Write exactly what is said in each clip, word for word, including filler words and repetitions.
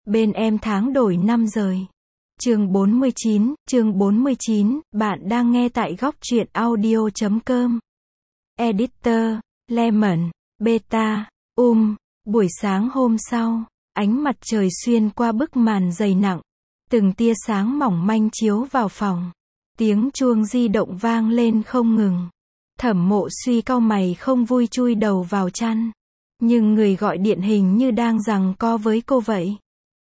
Bên em tháng đổi năm rời. Chương bốn mươi chín, chương bốn mươi chín, bạn đang nghe tại góc truyện audio chấm com. Editor, Lemon, Beta, Um, buổi sáng hôm sau, ánh mặt trời xuyên qua bức màn dày nặng, từng tia sáng mỏng manh chiếu vào phòng. Tiếng chuông di động vang lên không ngừng. Thẩm Mộ Suy cau mày không vui chui đầu vào chăn. Nhưng người gọi điện hình như đang giằng co với cô vậy.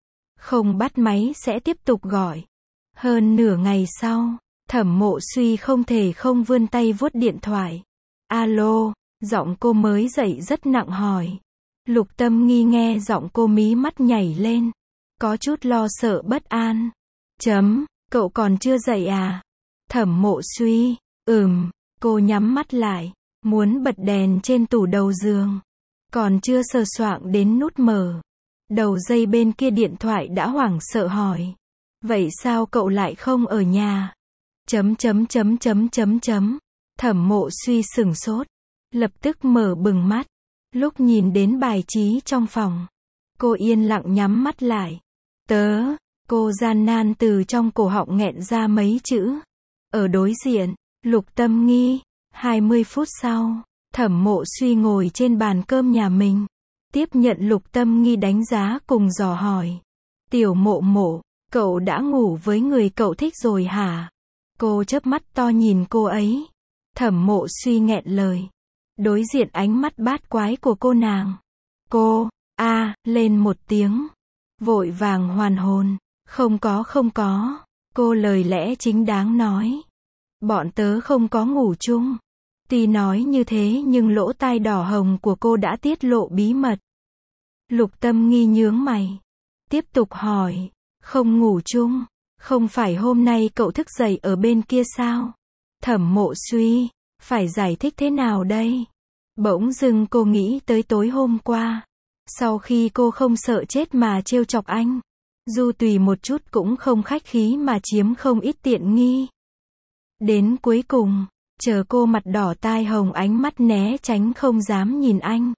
Không bắt máy sẽ tiếp tục gọi. Hơn nửa ngày sau, Thẩm Mộ Suy không thể không vươn tay vuốt điện thoại. Alo, giọng cô mới dậy rất nặng hỏi. Lục Tâm Nghi nghe giọng cô mí mắt nhảy lên. Có chút lo sợ bất an. Chấm, cậu còn chưa dậy à? Thẩm Mộ Suy, ừm, cô nhắm mắt lại, muốn bật đèn trên tủ đầu giường. Còn chưa sờ soạng đến nút mở. Đầu dây bên kia điện thoại đã hoảng sợ hỏi. Vậy sao cậu lại không ở nhà? Chấm chấm chấm chấm chấm chấm. Thẩm Mộ Suy sửng sốt. Lập tức mở bừng mắt. Lúc nhìn đến bài trí trong phòng, cô yên lặng nhắm mắt lại. Tớ, cô gian nan từ trong cổ họng nghẹn ra mấy chữ. Ở đối diện, Lục Tâm Nghi. hai mươi phút sau, Thẩm Mộ Suy ngồi trên bàn cơm nhà mình. Tiếp nhận Lục Tâm Nghi đánh giá cùng dò hỏi. Tiểu Mộ Mộ, cậu đã ngủ với người cậu thích rồi hả? Cô chớp mắt to nhìn cô ấy. Thẩm Mộ Suy nghẹn lời. Đối diện ánh mắt bát quái của cô nàng. Cô, a lên một tiếng. Vội vàng hoàn hồn. Không có không có. Cô lời lẽ chính đáng nói. Bọn tớ không có ngủ chung. Tuy nói như thế nhưng lỗ tai đỏ hồng của cô đã tiết lộ bí mật. Lục Tâm Nghi nhướng mày. Tiếp tục hỏi. Không ngủ chung. Không phải hôm nay cậu thức dậy ở bên kia sao? Thẩm Mộ Suy. Phải giải thích thế nào đây? Bỗng dưng cô nghĩ tới tối hôm qua. Sau khi cô không sợ chết mà trêu chọc anh. Du Tùy một chút cũng không khách khí mà chiếm không ít tiện nghi. Đến cuối cùng, chờ cô mặt đỏ tai hồng ánh mắt né tránh không dám nhìn anh.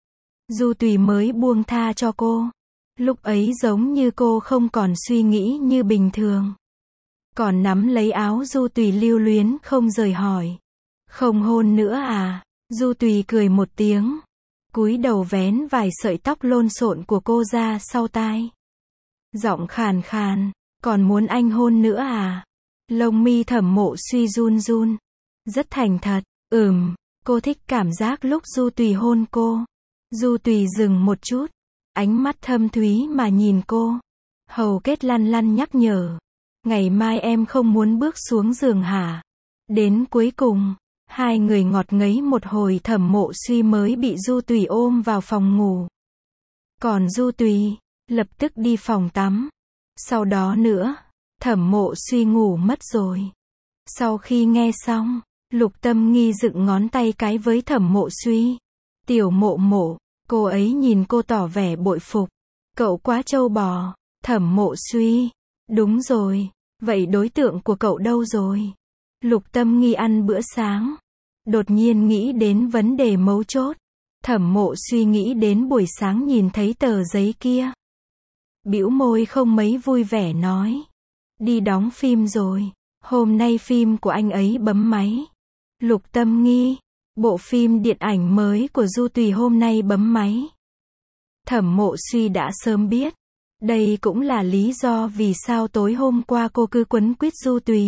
Du Tùy mới buông tha cho cô. Lúc ấy giống như cô không còn suy nghĩ như bình thường. Còn nắm lấy áo Du Tùy lưu luyến không rời hỏi. Không hôn nữa à? Du Tùy cười một tiếng. Cúi đầu vén vài sợi tóc lộn xộn của cô ra sau tai. Giọng khàn khàn. Còn muốn anh hôn nữa à? Lông mi Thẩm Mộ Suy run run. Rất thành thật. Ừm, cô thích cảm giác lúc Du Tùy hôn cô. Du Tùy dừng một chút. Ánh mắt thâm thúy mà nhìn cô. Hầu kết lăn lăn nhắc nhở. Ngày mai em không muốn bước xuống giường hả? Đến cuối cùng, hai người ngọt ngấy một hồi Thẩm Mộ Suy mới bị Du Tùy ôm vào phòng ngủ. Còn Du Tùy, lập tức đi phòng tắm. Sau đó nữa, Thẩm Mộ Suy ngủ mất rồi. Sau khi nghe xong, Lục Tâm Nghi dựng ngón tay cái với Thẩm Mộ Suy. Tiểu Mộ Mộ, cô ấy nhìn cô tỏ vẻ bội phục. Cậu quá trâu bò. Thẩm Mộ Suy. Đúng rồi, vậy đối tượng của cậu đâu rồi? Lục Tâm Nghi ăn bữa sáng. Đột nhiên nghĩ đến vấn đề mấu chốt. Thẩm Mộ Suy nghĩ đến buổi sáng nhìn thấy tờ giấy kia. Bĩu môi không mấy vui vẻ nói. Đi đóng phim rồi. Hôm nay phim của anh ấy bấm máy. Lục Tâm Nghi. Bộ phim điện ảnh mới của Du Tùy hôm nay bấm máy. Thẩm Mộ Suy đã sớm biết. Đây cũng là lý do vì sao tối hôm qua cô cứ quấn quýt Du Tùy.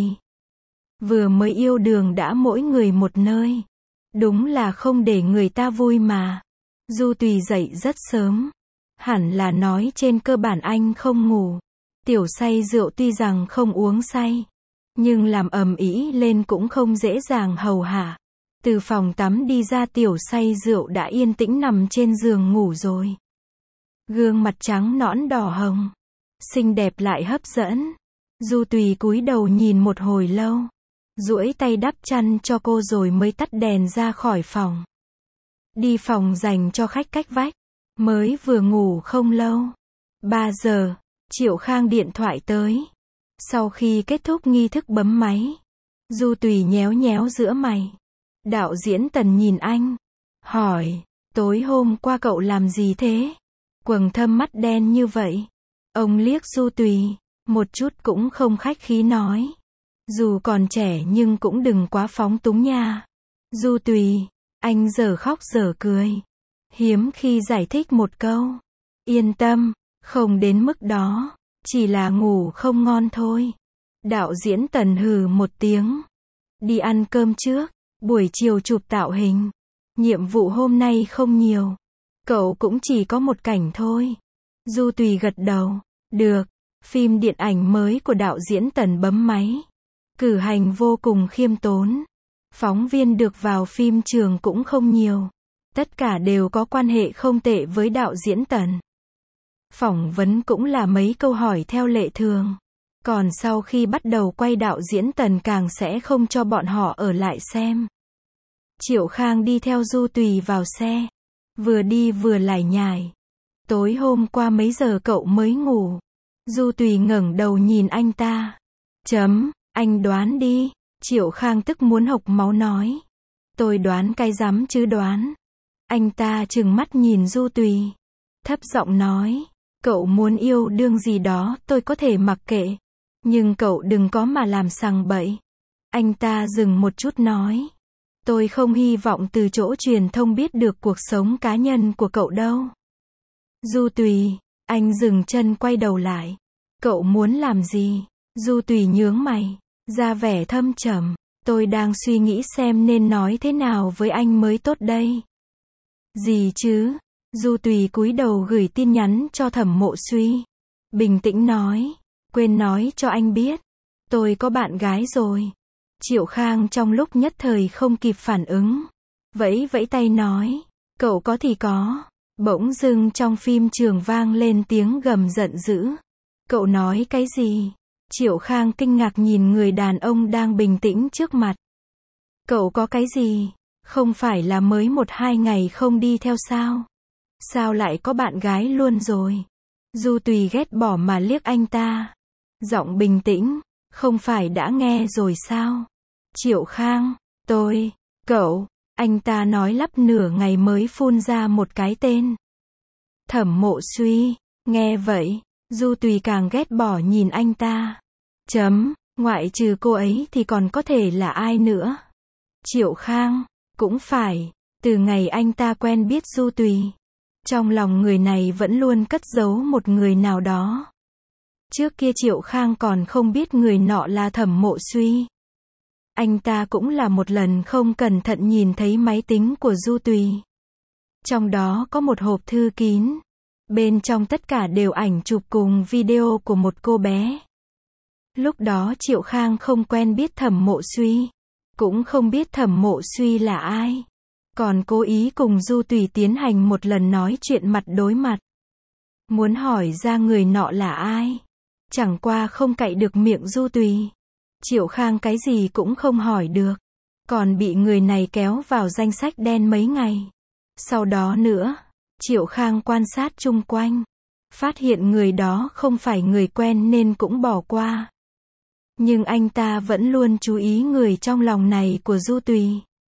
Vừa mới yêu đương đã mỗi người một nơi. Đúng là không để người ta vui mà. Du Tùy dậy rất sớm. Hẳn là nói trên cơ bản anh không ngủ. Tiểu say rượu tuy rằng không uống say. Nhưng làm ầm ĩ lên cũng không dễ dàng hầu hạ. Từ phòng tắm đi ra tiểu say rượu đã yên tĩnh nằm trên giường ngủ rồi. Gương mặt trắng nõn đỏ hồng. Xinh đẹp lại hấp dẫn. Du Tùy cúi đầu nhìn một hồi lâu. Duỗi tay đắp chăn cho cô rồi mới tắt đèn ra khỏi phòng. Đi phòng dành cho khách cách vách. Mới vừa ngủ không lâu. ba giờ, Triệu Khang điện thoại tới. Sau khi kết thúc nghi thức bấm máy. Du Tùy nhéo nhéo giữa mày. Đạo diễn Tần nhìn anh. Hỏi, tối hôm qua cậu làm gì thế? Quầng thâm mắt đen như vậy. Ông liếc Du Tùy, một chút cũng không khách khí nói. Dù còn trẻ nhưng cũng đừng quá phóng túng nha. Du Tùy, anh giờ khóc giờ cười. Hiếm khi giải thích một câu. Yên tâm, không đến mức đó, chỉ là ngủ không ngon thôi. Đạo diễn Tần hừ một tiếng. Đi ăn cơm trước, buổi chiều chụp tạo hình. Nhiệm vụ hôm nay không nhiều. Cậu cũng chỉ có một cảnh thôi. Du Tùy gật đầu. Được. Phim điện ảnh mới của đạo diễn Tần bấm máy. Cử hành vô cùng khiêm tốn. Phóng viên được vào phim trường cũng không nhiều. Tất cả đều có quan hệ không tệ với đạo diễn Tần. Phỏng vấn cũng là mấy câu hỏi theo lệ thường. Còn sau khi bắt đầu quay đạo diễn Tần càng sẽ không cho bọn họ ở lại xem. Triệu Khang đi theo Du Tùy vào xe. Vừa đi vừa lải nhải. Tối hôm qua mấy giờ cậu mới ngủ? Du Tùy ngẩng đầu nhìn anh ta. Chấm, anh đoán đi. Triệu Khang tức muốn hộc máu nói. Tôi đoán cái rắm chứ đoán. Anh ta trừng mắt nhìn Du Tùy. Thấp giọng nói. Cậu muốn yêu đương gì đó tôi có thể mặc kệ. Nhưng cậu đừng có mà làm sằng bậy. Anh ta dừng một chút nói. Tôi không hy vọng từ chỗ truyền thông biết được cuộc sống cá nhân của cậu đâu. Du Tùy, anh dừng chân quay đầu lại. Cậu muốn làm gì? Du Tùy nhướng mày, ra vẻ thâm trầm. Tôi đang suy nghĩ xem nên nói thế nào với anh mới tốt đây. Gì chứ? Du Tùy cúi đầu gửi tin nhắn cho Thẩm Mộ Suy. Bình tĩnh nói, quên nói cho anh biết. Tôi có bạn gái rồi. Triệu Khang trong lúc nhất thời không kịp phản ứng. Vẫy vẫy tay nói, cậu có thì có. Bỗng dưng trong phim trường vang lên tiếng gầm giận dữ. Cậu nói cái gì? Triệu Khang kinh ngạc nhìn người đàn ông đang bình tĩnh trước mặt. Cậu có cái gì? Không phải là mới một hai ngày không đi theo sao? Sao lại có bạn gái luôn rồi? Du Tùy ghét bỏ mà liếc anh ta. Giọng bình tĩnh, không phải đã nghe rồi sao? Triệu Khang, tôi, cậu, anh ta nói lắp nửa ngày mới phun ra một cái tên. Thẩm Mộ Suy, nghe vậy, Du Tùy càng ghét bỏ nhìn anh ta. Chấm, ngoại trừ cô ấy thì còn có thể là ai nữa? Triệu Khang, cũng phải, từ ngày anh ta quen biết Du Tùy. Trong lòng người này vẫn luôn cất giấu một người nào đó. Trước kia Triệu Khang còn không biết người nọ là Thẩm Mộ Suy. Anh ta cũng là một lần không cẩn thận nhìn thấy máy tính của Du Tùy. Trong đó có một hộp thư kín. Bên trong tất cả đều ảnh chụp cùng video của một cô bé. Lúc đó Triệu Khang không quen biết Thẩm Mộ Suy. Cũng không biết Thẩm Mộ Suy là ai. Còn cố ý cùng Du Tùy tiến hành một lần nói chuyện mặt đối mặt. Muốn hỏi ra người nọ là ai. Chẳng qua không cậy được miệng Du Tùy. Triệu Khang cái gì cũng không hỏi được. Còn bị người này kéo vào danh sách đen mấy ngày. Sau đó nữa, Triệu Khang quan sát chung quanh. Phát hiện người đó không phải người quen nên cũng bỏ qua. Nhưng anh ta vẫn luôn chú ý người trong lòng này của Du Tùy.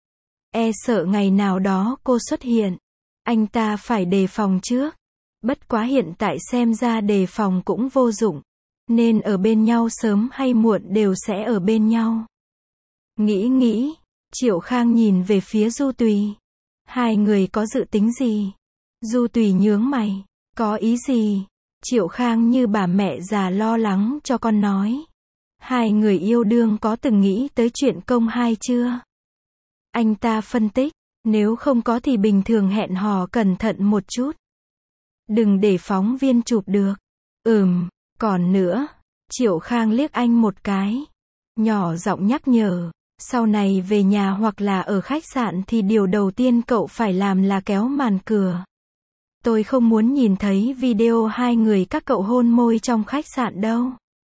E sợ ngày nào đó cô xuất hiện. Anh ta phải đề phòng trước. Bất quá hiện tại xem ra đề phòng cũng vô dụng. Nên ở bên nhau sớm hay muộn đều sẽ ở bên nhau. Nghĩ nghĩ, Triệu Khang nhìn về phía Du Tùy. Hai người có dự tính gì? Du Tùy nhướng mày. Có ý gì? Triệu Khang như bà mẹ già lo lắng cho con nói. Hai người yêu đương có từng nghĩ tới chuyện công hai chưa? Anh ta phân tích. Nếu không có thì bình thường hẹn hò cẩn thận một chút. Đừng để phóng viên chụp được. Ừm, còn nữa. Triệu Khang liếc anh một cái. Nhỏ giọng nhắc nhở. Sau này về nhà hoặc là ở khách sạn thì điều đầu tiên cậu phải làm là kéo màn cửa. Tôi không muốn nhìn thấy video hai người các cậu hôn môi trong khách sạn đâu.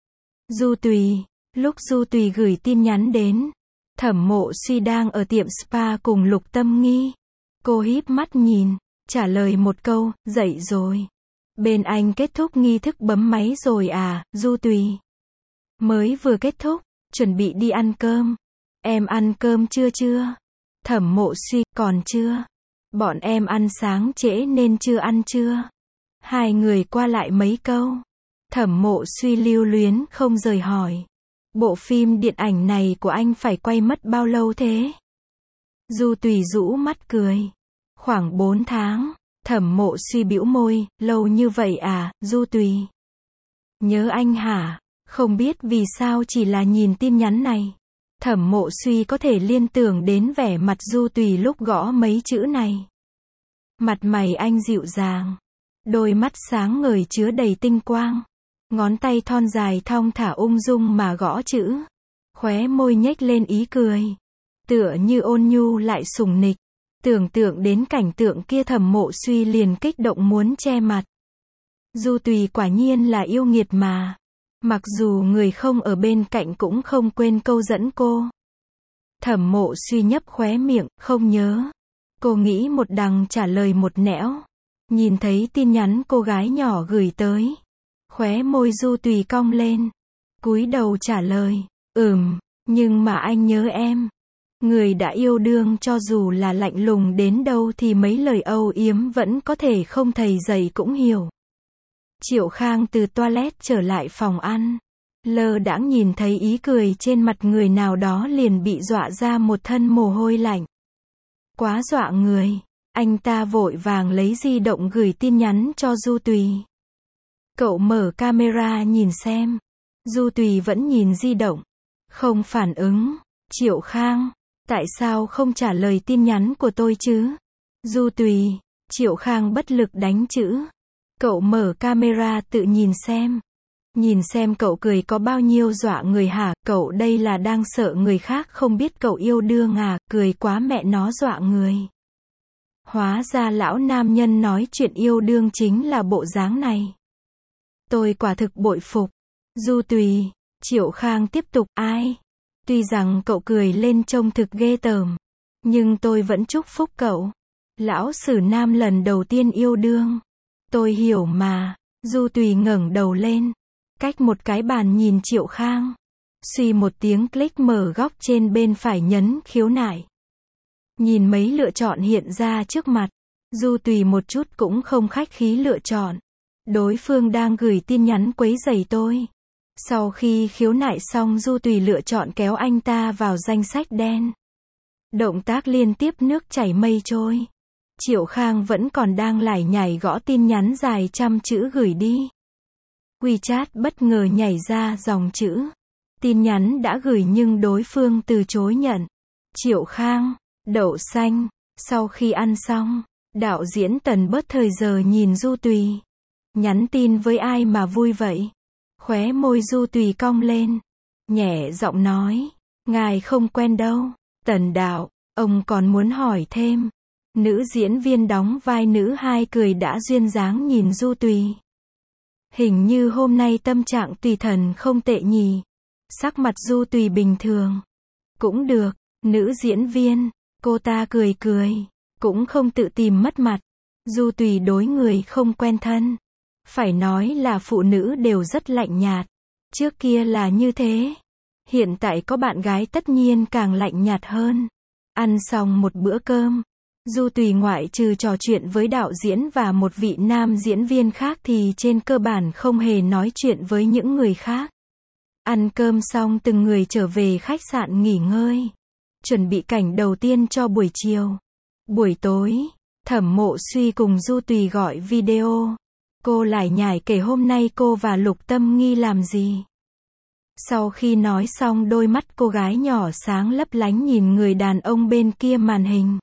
Du Tùy. Lúc Du Tùy gửi tin nhắn đến, Thẩm Mộ Suy đang ở tiệm spa cùng Lục Tâm Nghi. Cô híp mắt nhìn, trả lời một câu, dậy rồi. Bên anh kết thúc nghi thức bấm máy rồi à, Du Tùy? Mới vừa kết thúc, chuẩn bị đi ăn cơm. Em ăn cơm chưa chưa? Thẩm Mộ Suy, còn chưa. Bọn em ăn sáng trễ nên chưa ăn chưa. Hai người qua lại mấy câu. Thẩm Mộ Suy lưu luyến không rời hỏi. Bộ phim điện ảnh này của anh phải quay mất bao lâu thế? Du Tùy rũ mắt cười. Khoảng bốn tháng. Thẩm Mộ Suy bĩu môi, lâu như vậy à, Du Tùy? Nhớ anh hả? Không biết vì sao chỉ là nhìn tin nhắn này. Thẩm Mộ Suy có thể liên tưởng đến vẻ mặt Du Tùy lúc gõ mấy chữ này. Mặt mày anh dịu dàng. Đôi mắt sáng ngời chứa đầy tinh quang. Ngón tay thon dài thong thả ung dung mà gõ chữ. Khóe môi nhếch lên ý cười. Tựa như ôn nhu lại sủng nịch. Tưởng tượng đến cảnh tượng kia Thẩm Mộ Suy liền kích động muốn che mặt. Du Tùy quả nhiên là yêu nghiệt mà. Mặc dù người không ở bên cạnh cũng không quên câu dẫn cô. Thẩm Mộ Suy nhấp khóe miệng, không nhớ. Cô nghĩ một đằng trả lời một nẻo. Nhìn thấy tin nhắn cô gái nhỏ gửi tới. Khóe môi Du Tùy cong lên. Cúi đầu trả lời, ừm, nhưng mà anh nhớ em. Người đã yêu đương cho dù là lạnh lùng đến đâu thì mấy lời âu yếm vẫn có thể không thầy dạy cũng hiểu. Triệu Khang từ toilet trở lại phòng ăn. Lơ đãng nhìn thấy ý cười trên mặt người nào đó liền bị dọa ra một thân mồ hôi lạnh. Quá dọa người. Anh ta vội vàng lấy di động gửi tin nhắn cho Du Tùy. Cậu mở camera nhìn xem. Du Tùy vẫn nhìn di động. Không phản ứng. Triệu Khang, tại sao không trả lời tin nhắn của tôi chứ? Du Tùy. Triệu Khang bất lực đánh chữ. Cậu mở camera tự nhìn xem. Nhìn xem cậu cười có bao nhiêu dọa người hả? Cậu đây là đang sợ người khác không biết cậu yêu đương à? Cười quá mẹ nó dọa người. Hóa ra lão nam nhân nói chuyện yêu đương chính là bộ dáng này. Tôi quả thực bội phục. Du Tùy. Triệu Khang tiếp tục, ai? Tuy rằng cậu cười lên trông thực ghê tởm. Nhưng tôi vẫn chúc phúc cậu. Lão sử nam lần đầu tiên yêu đương. Tôi hiểu mà. Du Tùy ngẩng đầu lên. Cách một cái bàn nhìn Triệu Khang. Suy một tiếng click mở góc trên bên phải nhấn khiếu nại. Nhìn mấy lựa chọn hiện ra trước mặt. Du Tùy một chút cũng không khách khí lựa chọn. Đối phương đang gửi tin nhắn quấy rầy tôi. Sau khi khiếu nại xong Du Tùy lựa chọn kéo anh ta vào danh sách đen. Động tác liên tiếp nước chảy mây trôi. Triệu Khang vẫn còn đang lải nhải gõ tin nhắn dài trăm chữ gửi đi. WeChat bất ngờ nhảy ra dòng chữ. Tin nhắn đã gửi nhưng đối phương từ chối nhận. Triệu Khang, đậu xanh. Sau khi ăn xong, đạo diễn Tần bớt thời giờ nhìn Du Tùy. Nhắn tin với ai mà vui vậy? Khóe môi Du Tùy cong lên. Nhẹ giọng nói. Ngài không quen đâu. Tần đạo, ông còn muốn hỏi thêm. Nữ diễn viên đóng vai nữ hai cười đã duyên dáng nhìn Du Tùy. Hình như hôm nay tâm trạng Tùy thần không tệ nhỉ. Sắc mặt Du Tùy bình thường. Cũng được, nữ diễn viên. Cô ta cười cười. Cũng không tự tìm mất mặt. Du Tùy đối người không quen thân. Phải nói là phụ nữ đều rất lạnh nhạt. Trước kia là như thế. Hiện tại có bạn gái tất nhiên càng lạnh nhạt hơn. Ăn xong một bữa cơm. Du Tùy ngoại trừ trò chuyện với đạo diễn và một vị nam diễn viên khác thì trên cơ bản không hề nói chuyện với những người khác. Ăn cơm xong từng người trở về khách sạn nghỉ ngơi. Chuẩn bị cảnh đầu tiên cho buổi chiều. Buổi tối, Thẩm Mộ Suy cùng Du Tùy gọi video. Cô lải nhải kể hôm nay cô và Lục Tâm Nghi làm gì. Sau khi nói xong đôi mắt cô gái nhỏ sáng lấp lánh nhìn người đàn ông bên kia màn hình.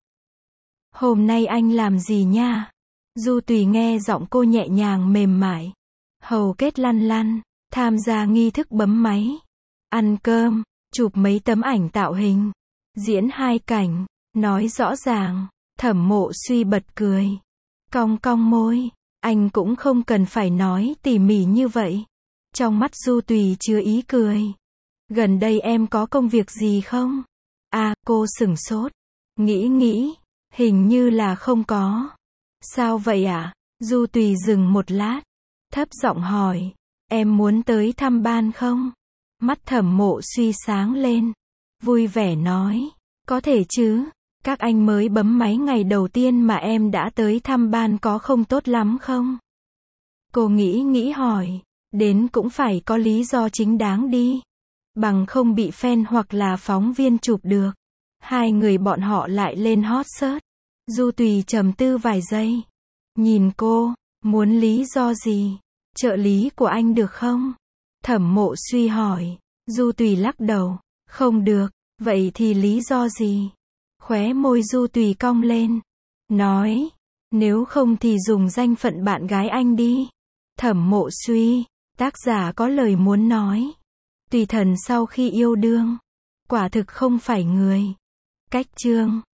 Hôm nay anh làm gì nha? Du Tùy nghe giọng cô nhẹ nhàng mềm mại. Hầu kết lăn lăn, tham gia nghi thức bấm máy. Ăn cơm, chụp mấy tấm ảnh tạo hình. Diễn hai cảnh, nói rõ ràng. Thẩm Mộ Suy bật cười. Cong cong môi. Anh cũng không cần phải nói tỉ mỉ như vậy. Trong mắt Du Tùy chứa ý cười. Gần đây em có công việc gì không? À, cô sửng sốt. Nghĩ nghĩ. Hình như là không có. Sao vậy ạ? À? Du Tùy dừng một lát. Thấp giọng hỏi. Em muốn tới thăm ban không? Mắt Thẩm Mộ Suy sáng lên. Vui vẻ nói. Có thể chứ. Các anh mới bấm máy ngày đầu tiên mà em đã tới thăm ban có không tốt lắm không? Cô nghĩ nghĩ hỏi. Đến cũng phải có lý do chính đáng đi. Bằng không bị fan hoặc là phóng viên chụp được. Hai người bọn họ lại lên hot search. Du Tùy trầm tư vài giây. Nhìn cô, muốn lý do gì? Trợ lý của anh được không? Thẩm Mộ Suy hỏi. Du Tùy lắc đầu. Không được, vậy thì lý do gì? Khóe môi Du Tùy cong lên. Nói, nếu không thì dùng danh phận bạn gái anh đi. Thẩm Mộ Suy, tác giả có lời muốn nói. Tùy Thần sau khi yêu đương, quả thực không phải người. Cách chương